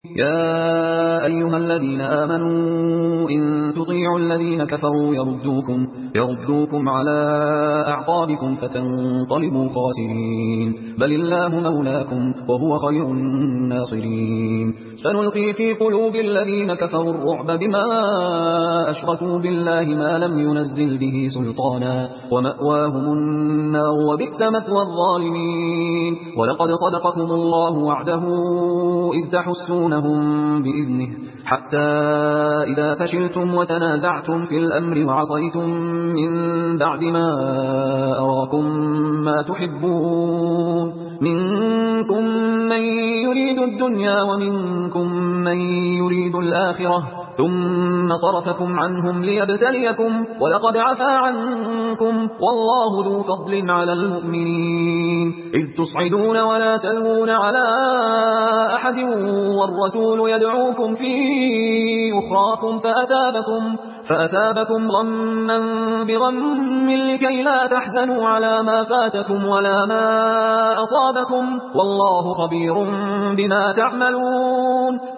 يا أيها الذين آمنوا إن تطيعوا الذين كفروا يردوكم على أعقابكم فتنقلبوا خاسرين. بل الله مولاكم وهو خير الناصرين. سنلقي في قلوب الذين كفروا الرعب بما أشركوا بالله ما لم ينزل به سلطانا ومأواهم النار وبئس مثوى الظالمين. ولقد صدقكم الله وعده إذ تحسونهم بإذنه حتى إذا فشلتم وتنازعتم في الأمر وعصيتم من بعد ما أراكم ما تحبون منكم من يريد الدنيا ومنكم من يريد الآخرة ثم صرفكم عنهم ليبتليكم ولقد عفا عنكم والله ذو فضل على المؤمنين. إذ تصعدون ولا تلوون على أحد والرسول يدعوكم في أخراكم فأثابكم غما بغم لكي لا تحزنوا على ما فاتكم ولا ما أصابكم والله خبير بما تعملون.